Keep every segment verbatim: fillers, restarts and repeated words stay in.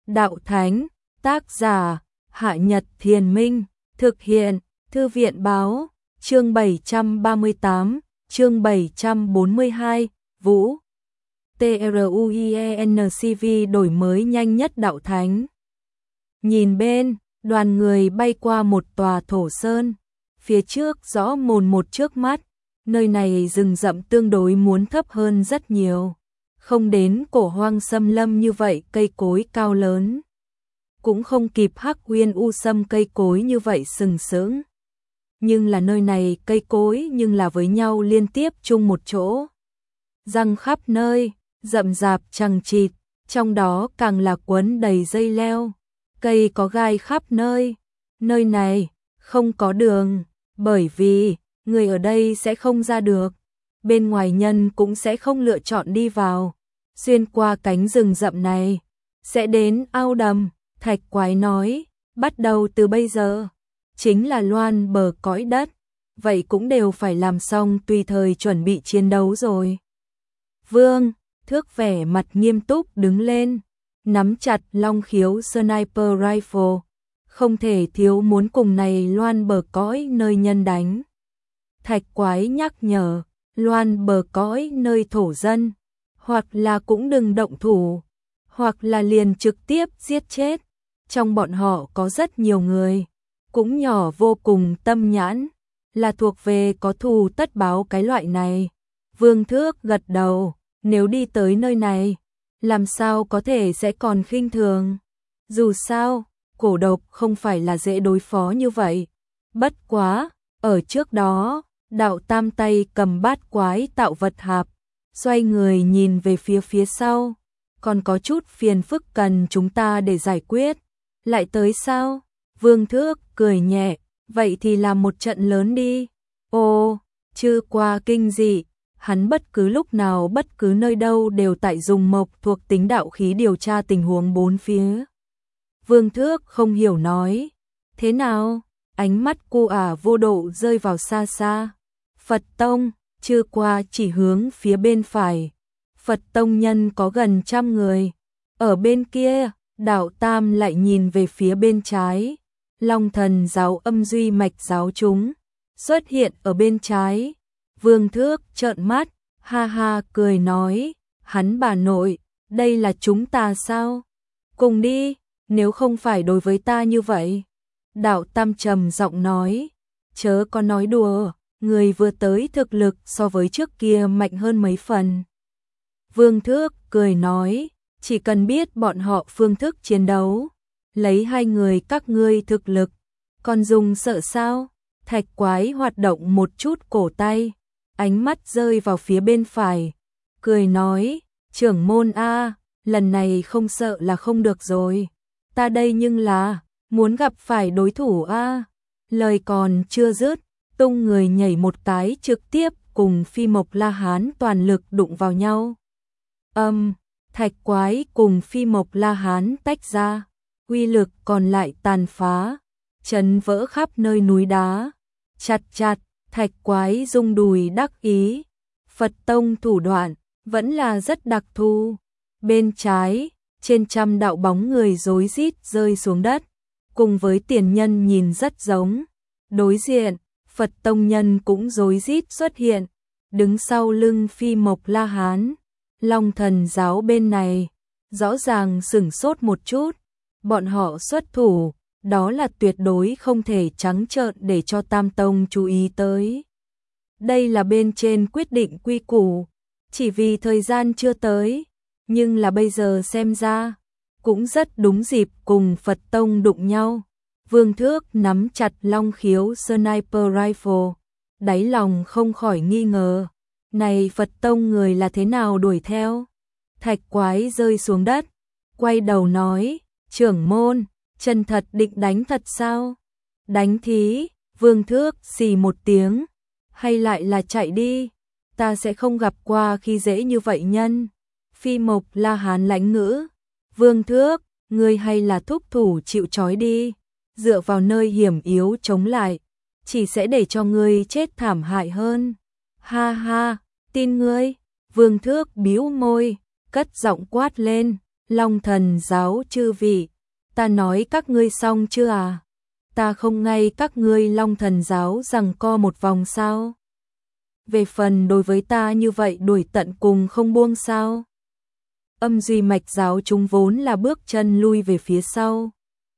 Đạo Thánh, tác giả, Hạ Nhật Thiền Minh, thực hiện, Thư viện Báo, chương bảy trăm ba mươi tám, chương bảy trăm bốn mươi hai, Vũ. TRUIENCV đổi mới nhanh nhất Đạo Thánh. Nhìn bên, đoàn người bay qua một tòa thổ sơn, phía trước rõ mồn một trước mắt, nơi này rừng rậm tương đối muốn thấp hơn rất nhiều, không đến cổ hoang xâm lâm như vậy cây cối cao lớn, cũng không kịp Hắc Uyên U Sâm cây cối như vậy sừng sững. Nhưng là nơi này cây cối nhưng là với nhau liên tiếp chung một chỗ, răng khắp nơi, rậm rạp chằng chịt, trong đó càng là quấn đầy dây leo, cây có gai khắp nơi. Nơi này không có đường, bởi vì người ở đây sẽ không ra được, bên ngoài nhân cũng sẽ không lựa chọn đi vào. Xuyên qua cánh rừng rậm này sẽ đến ao đầm. Thạch Quái nói, bắt đầu từ bây giờ chính là loan bờ cõi đất, vậy cũng đều phải làm xong tùy thời chuẩn bị chiến đấu rồi. Vương Thước vẻ mặt nghiêm túc đứng lên, nắm chặt long khiếu sniper rifle, không thể thiếu muốn cùng này loan bờ cõi nơi nhân đánh. Thạch Quái nhắc nhở, loan bờ cõi nơi thổ dân, hoặc là cũng đừng động thủ, hoặc là liền trực tiếp giết chết. Trong bọn họ có rất nhiều người, cũng nhỏ vô cùng tâm nhãn, là thuộc về có thù tất báo cái loại này. Vương Thước gật đầu, nếu đi tới nơi này, làm sao có thể sẽ còn khinh thường. Dù sao, cổ độc không phải là dễ đối phó như vậy. Bất quá, ở trước đó, Đạo Tam tay cầm bát quái tạo vật hạp, xoay người nhìn về phía phía sau, còn có chút phiền phức cần chúng ta để giải quyết. Lại tới sao? Vương Thước cười nhẹ, vậy thì làm một trận lớn đi. Ô, chưa qua kinh dị, hắn bất cứ lúc nào bất cứ nơi đâu đều tại dùng mộc thuộc tính đạo khí điều tra tình huống bốn phía. Vương Thước không hiểu nói, thế nào? Ánh mắt cô ả vô độ rơi vào xa xa. Phật Tông, chưa qua chỉ hướng phía bên phải. Phật Tông nhân có gần trăm người. Ở bên kia, Đạo Tam lại nhìn về phía bên trái. Long Thần giáo âm duy mạch giáo chúng xuất hiện ở bên trái. Vương Thước trợn mắt, ha ha cười nói, hắn bà nội, đây là chúng ta sao? Cùng đi, nếu không phải đối với ta như vậy. Đạo Tam trầm giọng nói, chớ có nói đùa, người vừa tới thực lực so với trước kia mạnh hơn mấy phần. Vương Thước cười nói, chỉ cần biết bọn họ phương thức chiến đấu, lấy hai người các ngươi thực lực, còn dùng sợ sao? Thạch Quái hoạt động một chút cổ tay, ánh mắt rơi vào phía bên phải, cười nói, trưởng môn a, lần này không sợ là không được rồi, ta đây nhưng là muốn gặp phải đối thủ a. Lời còn chưa dứt, tung người nhảy một cái trực tiếp cùng Phi Mộc La Hán toàn lực đụng vào nhau. Âm, Thạch Quái cùng Phi Mộc La Hán tách ra, uy lực còn lại tàn phá, chấn vỡ khắp nơi núi đá. Chặt chặt, Thạch Quái rung đùi đắc ý. Phật Tông thủ đoạn vẫn là rất đặc thù. Bên trái, trên trăm đạo bóng người rối rít rơi xuống đất, cùng với tiền nhân nhìn rất giống. Đối diện, Phật Tông nhân cũng rối rít xuất hiện, đứng sau lưng Phi Mộc La Hán. Long Thần giáo bên này, rõ ràng sửng sốt một chút, bọn họ xuất thủ, đó là tuyệt đối không thể trắng trợn để cho Tam Tông chú ý tới. Đây là bên trên quyết định quy củ, chỉ vì thời gian chưa tới, nhưng là bây giờ xem ra, cũng rất đúng dịp cùng Phật Tông đụng nhau. Vương Thước nắm chặt long khiếu sniper rifle, đáy lòng không khỏi nghi ngờ. Này Phật Tông người là thế nào đuổi theo? Thạch Quái rơi xuống đất, quay đầu nói, trưởng môn, chân thật định đánh thật sao? Đánh thí, Vương Thước xì một tiếng, hay lại là chạy đi, ta sẽ không gặp qua khi dễ như vậy nhân. Phi Mộc La Hán lãnh ngữ, Vương Thước, ngươi hay là thúc thủ chịu trói đi, dựa vào nơi hiểm yếu chống lại, chỉ sẽ để cho ngươi chết thảm hại hơn. Ha ha, tin ngươi. Vương Thước bĩu môi, cất giọng quát lên, Long Thần giáo chư vị, ta nói các ngươi xong chưa à? Ta không ngay các ngươi Long Thần giáo rằng co một vòng sao? Về phần đối với ta như vậy đuổi tận cùng không buông sao? Âm Duy Mạch giáo chúng vốn là bước chân lui về phía sau.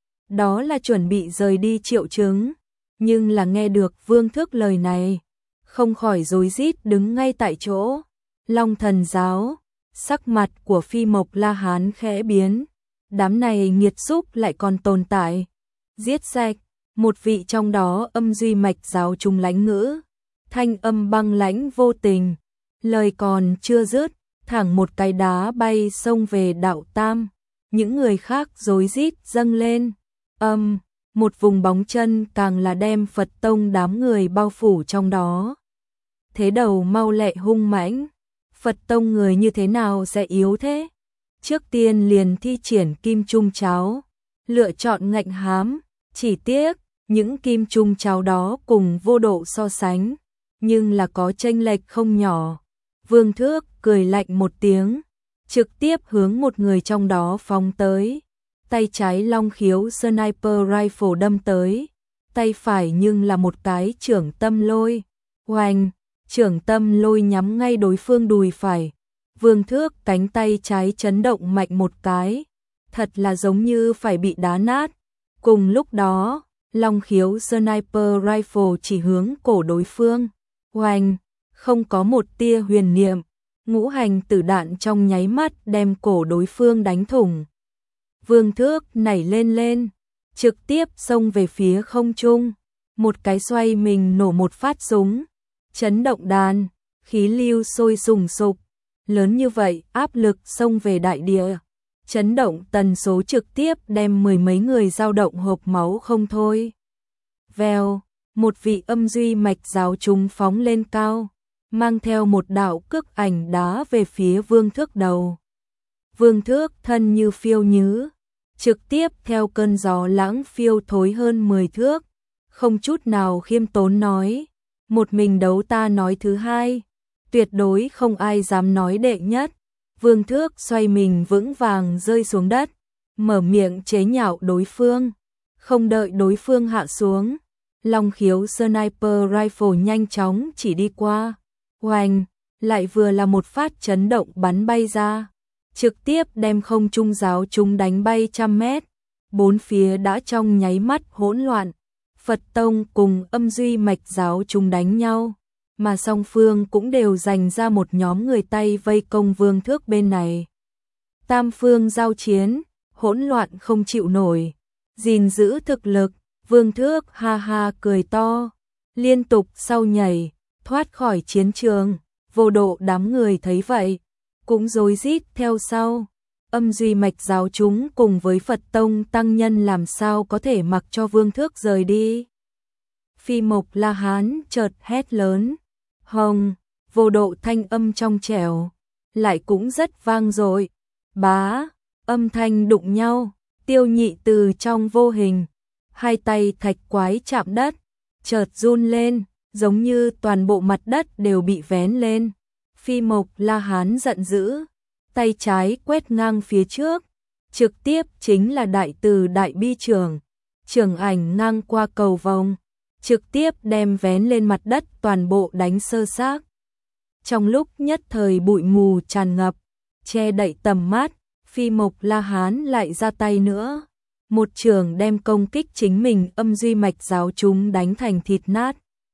Đó là chuẩn bị rời đi triệu chứng, nhưng là nghe được Vương Thước lời này, không khỏi rối rít đứng ngay tại chỗ. Long Thần giáo, sắc mặt của Phi Mộc La Hán khẽ biến, đám này nghiệt xúc lại còn tồn tại. Giết sạch, một vị trong đó Âm Duy Mạch giáo chúng lãnh ngữ, thanh âm băng lãnh vô tình, lời còn chưa dứt, thẳng một cái đá bay xông về Đạo Tam. Những người khác rối rít dâng lên. Âm, một vùng bóng chân càng là đem Phật tông đám người bao phủ trong đó. Thế đầu mau lẹ hung mãnh, Phật tông người như thế nào sẽ yếu thế? Trước tiên liền thi triển kim trung cháo, lựa chọn ngạnh hám, chỉ tiếc, những kim trung cháo đó cùng vô độ so sánh, nhưng là có chênh lệch không nhỏ. Vương Thước cười lạnh một tiếng, trực tiếp hướng một người trong đó phóng tới. Tay trái long khiếu sniper rifle đâm tới, tay phải nhưng là một cái trưởng tâm lôi. Oanh, trưởng tâm lôi nhắm ngay đối phương đùi phải. Vương Thước cánh tay trái chấn động mạnh một cái, thật là giống như phải bị đá nát. Cùng lúc đó, long khiếu sniper rifle chỉ hướng cổ đối phương. Oanh, không có một tia huyền niệm, ngũ hành tử đạn trong nháy mắt đem cổ đối phương đánh thủng. Vương Thước nảy lên lên, trực tiếp xông về phía không trung, một cái xoay mình nổ một phát súng, chấn động đàn, khí lưu sôi sùng sục, lớn như vậy áp lực xông về đại địa, chấn động tần số trực tiếp đem mười mấy người dao động hộc máu không thôi. Vèo, một vị Âm Duy Mạch giáo chúng phóng lên cao, mang theo một đạo cước ảnh đá về phía Vương Thước đầu. Vương Thước thân như phiêu nhứ, trực tiếp theo cơn gió lãng phiêu thối hơn mười thước, không chút nào khiêm tốn nói, một mình đấu ta nói thứ hai, tuyệt đối không ai dám nói đệ nhất. Vương Thước xoay mình vững vàng rơi xuống đất, mở miệng chế nhạo đối phương, không đợi đối phương hạ xuống, long khiếu sniper rifle nhanh chóng chỉ đi qua. Oanh, lại vừa là một phát chấn động bắn bay ra, trực tiếp đem không trung giáo chúng đánh bay trăm mét, bốn phía đã trong nháy mắt hỗn loạn. Phật tông cùng Âm Duy Mạch giáo chúng đánh nhau, mà song phương cũng đều dành ra một nhóm người tay vây công Vương Thước bên này. Tam phương giao chiến, hỗn loạn không chịu nổi, gìn giữ thực lực. Vương Thước ha ha cười to, liên tục sau nhảy, thoát khỏi chiến trường. Vô độ đám người thấy vậy, cũng rối rít theo sau. Âm Duy Mạch giáo chúng cùng với Phật tông tăng nhân làm sao có thể mặc cho Vương Thước rời đi. Phi Mộc La Hán chợt hét lớn, hồng, vô độ thanh âm trong trẻo, lại cũng rất vang dội. Bá, âm thanh đụng nhau, Tiêu Nhị từ trong vô hình, hai tay thạch quái chạm đất, chợt run lên, giống như toàn bộ mặt đất đều bị vén lên. Phi Mộc La Hán giận dữ, tay trái quét ngang phía trước, trực tiếp chính là đại từ đại bi trường, trường ảnh ngang qua cầu vồng, trực tiếp đem vén lên mặt đất toàn bộ đánh sơ xác. Trong lúc nhất thời bụi mù tràn ngập, che đậy tầm mắt, Phi Mộc La Hán lại ra tay nữa, một trường đem công kích chính mình Âm Duy Mạch giáo chúng đánh thành thịt nát.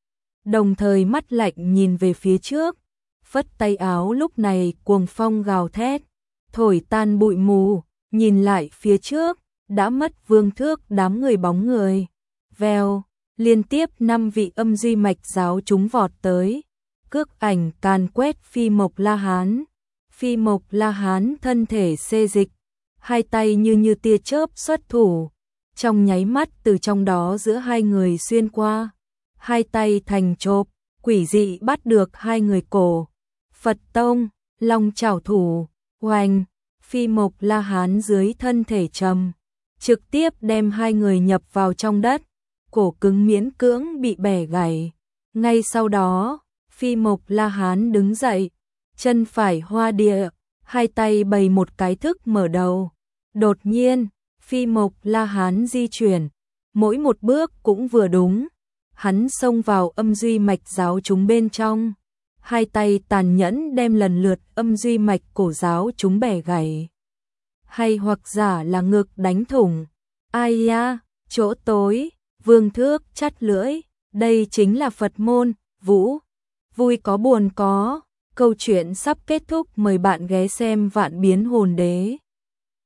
Đồng thời mắt lạnh nhìn về phía trước, phất tay áo lúc này cuồng phong gào thét, thổi tan bụi mù, nhìn lại phía trước, đã mất Vương Thước đám người bóng người. Vèo, liên tiếp năm vị Âm Duy Mạch giáo chúng vọt tới, cước ảnh càn quét Phi Mộc La Hán. Phi Mộc La Hán thân thể xê dịch, hai tay như như tia chớp xuất thủ, trong nháy mắt từ trong đó giữa hai người xuyên qua, hai tay thành chộp, quỷ dị bắt được hai người cổ. Phật tông, long chảo thủ, oanh, Phi Mộc La Hán dưới thân thể trầm, trực tiếp đem hai người nhập vào trong đất, cổ cứng miễn cưỡng bị bẻ gãy. Ngay sau đó, Phi Mộc La Hán đứng dậy, chân phải hoa địa, hai tay bày một cái thức mở đầu, Đột nhiên, phi mộc La Hán di chuyển, mỗi một bước cũng vừa đúng. Hắn xông vào âm duy mạch giáo chúng bên trong, hai tay tàn nhẫn đem lần lượt âm duy mạch cổ giáo chúng bẻ gãy. Hay hoặc giả là ngực đánh thủng. Ai ya, chỗ tối, Vương Thước chắt lưỡi, đây chính là Phật môn, vũ, vui có buồn có. Câu chuyện sắp kết thúc, mời bạn ghé xem Vạn Biến Hồn Đế.